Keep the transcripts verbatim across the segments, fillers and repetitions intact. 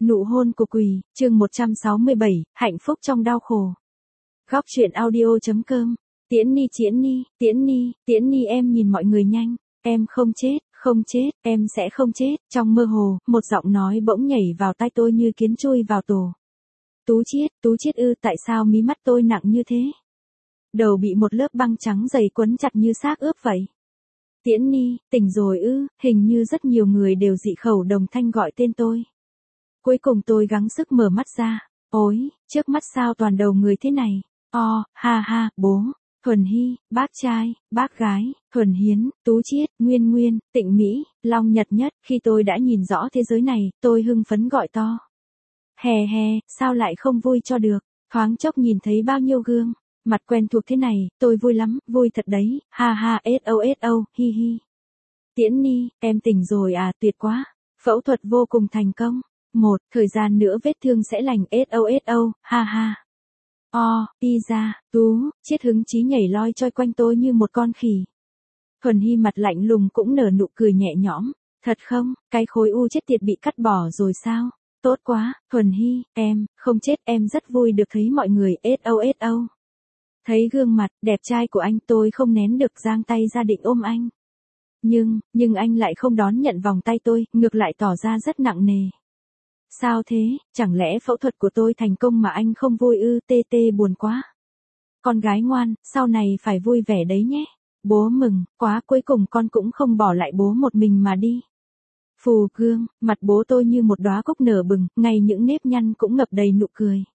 Nụ hôn của quỷ, chương một trăm sáu mươi bảy, hạnh phúc trong đau khổ. Góc truyện audio.com. Tiễn Ni Tiễn Ni, Tiễn Ni, Tiễn Ni em nhìn mọi người nhanh, em không chết, không chết, em sẽ không chết. Trong mơ hồ, một giọng nói bỗng nhảy vào tai tôi như kiến chui vào tổ. Tú Chiết, Tú Chiết ư, tại sao mí mắt tôi nặng như thế? Đầu bị một lớp băng trắng dày quấn chặt như xác ướp vậy. Tiễn Ni, tỉnh rồi ư? Hình như rất nhiều người đều dị khẩu đồng thanh gọi tên tôi. Cuối cùng tôi gắng sức mở mắt ra. Ôi, trước mắt sao toàn đầu người thế này? O, ha ha, bố, Thuần Hy, bác trai, bác gái, Thuần Hiến, Tú Chiết, Nguyên Nguyên, Tịnh Mỹ, Long Nhật Nhất. Khi tôi đã nhìn rõ thế giới này, tôi hưng phấn gọi to. Hè hè, sao lại không vui cho được? Thoáng chốc nhìn thấy bao nhiêu gương, mặt quen thuộc thế này, tôi vui lắm, vui thật đấy, ha ha, so so, hi hi. Tiễn Ni, em tỉnh rồi à, tuyệt quá. Phẫu thuật vô cùng thành công. Một, thời gian nữa vết thương sẽ lành, so so, ha ha. O, đi ra, Tú, Chiết hứng chí nhảy loi choi quanh tôi như một con khỉ. Thuần Hy mặt lạnh lùng cũng nở nụ cười nhẹ nhõm. Thật không, cái khối u chết tiệt bị cắt bỏ rồi sao? Tốt quá, Thuần Hy, em, không chết, em rất vui được thấy mọi người, so so. Thấy gương mặt đẹp trai của anh, tôi không nén được giang tay ra định ôm anh. Nhưng, nhưng anh lại không đón nhận vòng tay tôi, ngược lại tỏ ra rất nặng nề. Sao thế, chẳng lẽ phẫu thuật của tôi thành công mà anh không vui ư? Tê tê buồn quá. Con gái ngoan, sau này phải vui vẻ đấy nhé. Bố mừng, quá, cuối cùng con cũng không bỏ lại bố một mình mà đi. Phù gương, mặt bố tôi như một đóa cúc nở bừng, ngay những nếp nhăn cũng ngập đầy nụ cười.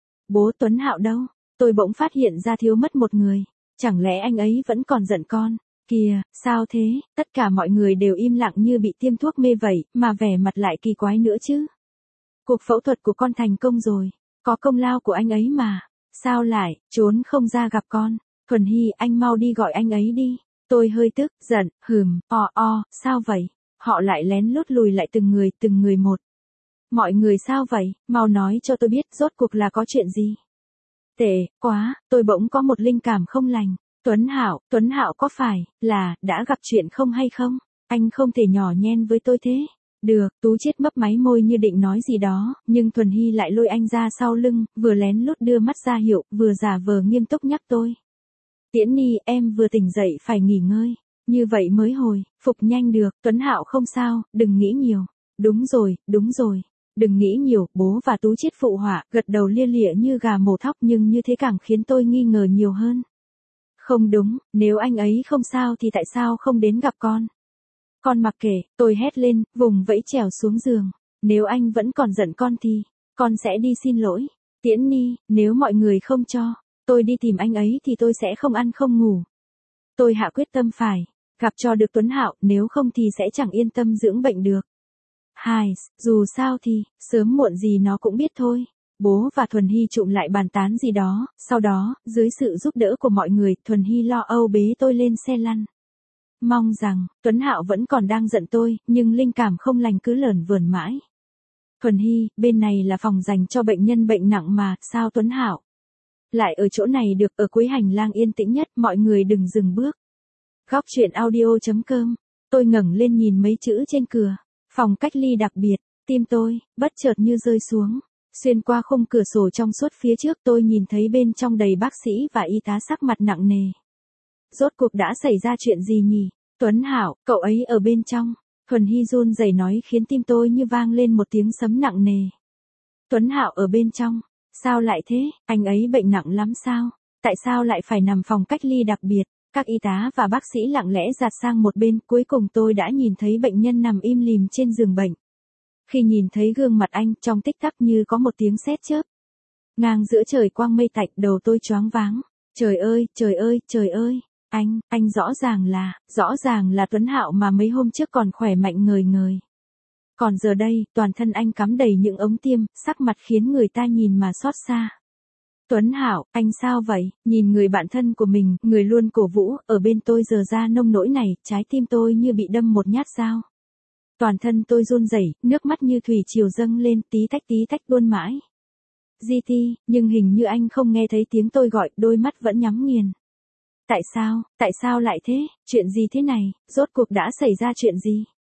Bố Tuấn Hạo đâu? Tôi bỗng phát hiện ra thiếu mất một người. Chẳng lẽ anh ấy vẫn còn giận con? Kìa, sao thế? Tất cả mọi người đều im lặng như bị tiêm thuốc mê vậy, mà vẻ mặt lại kỳ quái nữa chứ. Cuộc phẫu thuật của con thành công rồi, có công lao của anh ấy mà. Sao lại, trốn không ra gặp con? Thuần Hy, anh mau đi gọi anh ấy đi. Tôi hơi tức, giận, hừm, o o, sao vậy? Họ lại lén lút lùi lại từng người, từng người một. Mọi người sao vậy? Mau nói cho tôi biết rốt cuộc là có chuyện gì? Tệ, quá, tôi bỗng có một linh cảm không lành. Tuấn Hạo, Tuấn Hạo có phải là đã gặp chuyện không hay không? Anh không thể nhỏ nhen với tôi thế. Được, Tú Chiết mấp máy môi như định nói gì đó, nhưng Thuần Hy lại lôi anh ra sau lưng, vừa lén lút đưa mắt ra hiệu, vừa giả vờ nghiêm túc nhắc tôi. Tiễn Ni, em vừa tỉnh dậy phải nghỉ ngơi, như vậy mới hồi phục nhanh được. Tuấn Hạo không sao, đừng nghĩ nhiều. Đúng rồi, đúng rồi, đừng nghĩ nhiều. Bố và Tú Chiết phụ họa, gật đầu lia lịa như gà mổ thóc, nhưng như thế càng khiến tôi nghi ngờ nhiều hơn. Không đúng, nếu anh ấy không sao thì tại sao không đến gặp con? Con mặc kệ, tôi hét lên, vùng vẫy trèo xuống giường. Nếu anh vẫn còn giận con thì, con sẽ đi xin lỗi. Tiễn Ni, nếu mọi người không cho tôi đi tìm anh ấy thì tôi sẽ không ăn không ngủ. Tôi hạ quyết tâm phải gặp cho được Tuấn Hạo, nếu không thì sẽ chẳng yên tâm dưỡng bệnh được. Hai, dù sao thì, sớm muộn gì nó cũng biết thôi. Bố và Thuần Hy trụm lại bàn tán gì đó, sau đó, dưới sự giúp đỡ của mọi người, Thuần Hy lo âu bế tôi lên xe lăn. Mong rằng, Tuấn Hạo vẫn còn đang giận tôi, nhưng linh cảm không lành cứ lởn vởn mãi. Thuần Hy, bên này là phòng dành cho bệnh nhân bệnh nặng mà, sao Tuấn Hạo lại ở chỗ này được? Ở cuối hành lang yên tĩnh nhất, mọi người đừng dừng bước. Góc truyện audio.com. Tôi ngẩng lên nhìn mấy chữ trên cửa. Phòng cách ly đặc biệt. Tim tôi, bất chợt như rơi xuống. Xuyên qua khung cửa sổ trong suốt phía trước, tôi nhìn thấy bên trong đầy bác sĩ và y tá sắc mặt nặng nề. Rốt cuộc đã xảy ra chuyện gì nhỉ? Tuấn Hạo, cậu ấy ở bên trong. Thuần Hy run rẩy nói khiến tim tôi như vang lên một tiếng sấm nặng nề. Tuấn Hạo ở bên trong. Sao lại thế? Anh ấy bệnh nặng lắm sao? Tại sao lại phải nằm phòng cách ly đặc biệt? Các y tá và bác sĩ lặng lẽ dạt sang một bên, cuối cùng tôi đã nhìn thấy bệnh nhân nằm im lìm trên giường bệnh. Khi nhìn thấy gương mặt anh, trong tích tắc như có một tiếng sét chớp. Ngang giữa trời quang mây tạnh, đầu tôi choáng váng. Trời ơi, trời ơi, trời ơi. Anh, anh rõ ràng là, rõ ràng là Tuấn Hạo mà mấy hôm trước còn khỏe mạnh ngời ngời. Còn giờ đây, toàn thân anh cắm đầy những ống tiêm, sắc mặt khiến người ta nhìn mà xót xa. Tuấn Hạo, anh sao vậy? Nhìn người bạn thân của mình, người luôn cổ vũ, ở bên tôi giờ ra nông nỗi này, trái tim tôi như bị đâm một nhát dao. Toàn thân tôi run rẩy, nước mắt như thủy triều dâng lên, tí tách tí tách tuôn mãi. giê tê, nhưng hình như anh không nghe thấy tiếng tôi gọi, đôi mắt vẫn nhắm nghiền. Tại sao, tại sao lại thế? Chuyện gì thế này? Rốt cuộc đã xảy ra chuyện gì?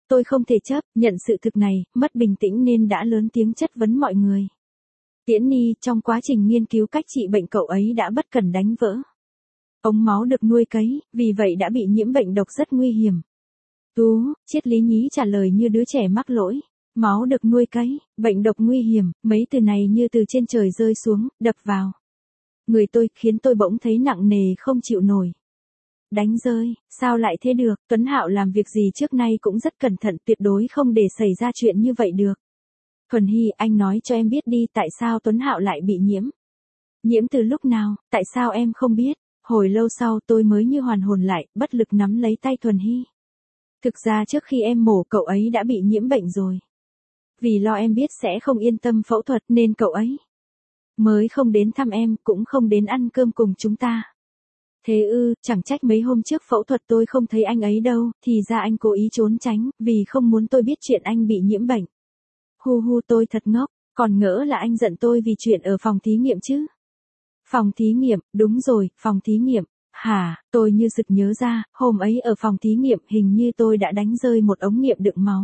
Tôi không thể chấp nhận sự thực này, mất bình tĩnh nên đã lớn tiếng chất vấn mọi người. Tiễn Ni, trong quá trình nghiên cứu cách trị bệnh cậu ấy đã bất cẩn đánh vỡ ống máu được nuôi cấy, vì vậy đã bị nhiễm bệnh độc rất nguy hiểm. Tú, triết lý nhí trả lời như đứa trẻ mắc lỗi. Máu được nuôi cấy, bệnh độc nguy hiểm, mấy từ này như từ trên trời rơi xuống, đập vào người tôi, khiến tôi bỗng thấy nặng nề không chịu nổi. Đánh rơi, sao lại thế được, Tuấn Hạo làm việc gì trước nay cũng rất cẩn thận, tuyệt đối không để xảy ra chuyện như vậy được. Thuần Hy, anh nói cho em biết đi, tại sao Tuấn Hạo lại bị nhiễm? Nhiễm từ lúc nào, tại sao em không biết? Hồi lâu sau tôi mới như hoàn hồn lại, bất lực nắm lấy tay Thuần Hy. Thực ra trước khi em mổ cậu ấy đã bị nhiễm bệnh rồi. Vì lo em biết sẽ không yên tâm phẫu thuật nên cậu ấy mới không đến thăm em, cũng không đến ăn cơm cùng chúng ta. Thế ư, chẳng trách mấy hôm trước phẫu thuật tôi không thấy anh ấy đâu, thì ra anh cố ý trốn tránh, vì không muốn tôi biết chuyện anh bị nhiễm bệnh. Hu hu, tôi thật ngốc, còn ngỡ là anh giận tôi vì chuyện ở phòng thí nghiệm chứ. Phòng thí nghiệm, đúng rồi, phòng thí nghiệm. Hả, tôi như sực nhớ ra, hôm ấy ở phòng thí nghiệm hình như tôi đã đánh rơi một ống nghiệm đựng máu.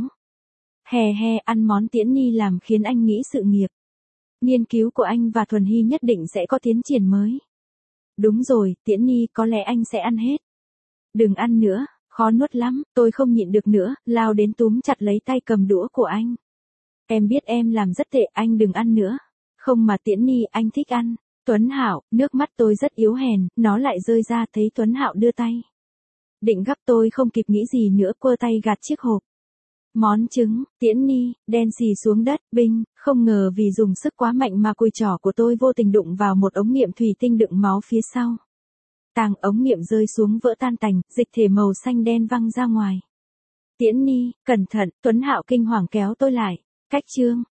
Hè he, ăn món Tiễn Ni làm khiến anh nghĩ sự nghiệp nghiên cứu của anh và Thuần Hy nhất định sẽ có tiến triển mới. Đúng rồi, Tiễn Ni, có lẽ anh sẽ ăn hết. Đừng ăn nữa, khó nuốt lắm, tôi không nhịn được nữa, lao đến túm chặt lấy tay cầm đũa của anh. Em biết em làm rất tệ, anh đừng ăn nữa. Không mà Tiễn Ni, anh thích ăn. Tuấn Hạo, nước mắt tôi rất yếu hèn, nó lại rơi ra, thấy Tuấn Hạo đưa tay định gắp, tôi không kịp nghĩ gì nữa, quơ tay gạt chiếc hộp món trứng. Tiễn Ni, đen xì xuống đất, binh, không ngờ vì dùng sức quá mạnh mà cùi trỏ của tôi vô tình đụng vào một ống nghiệm thủy tinh đựng máu phía sau. Tàng, ống nghiệm rơi xuống vỡ tan tành, dịch thể màu xanh đen văng ra ngoài. Tiễn Ni, cẩn thận, Tuấn Hạo kinh hoàng kéo tôi lại. Cách chương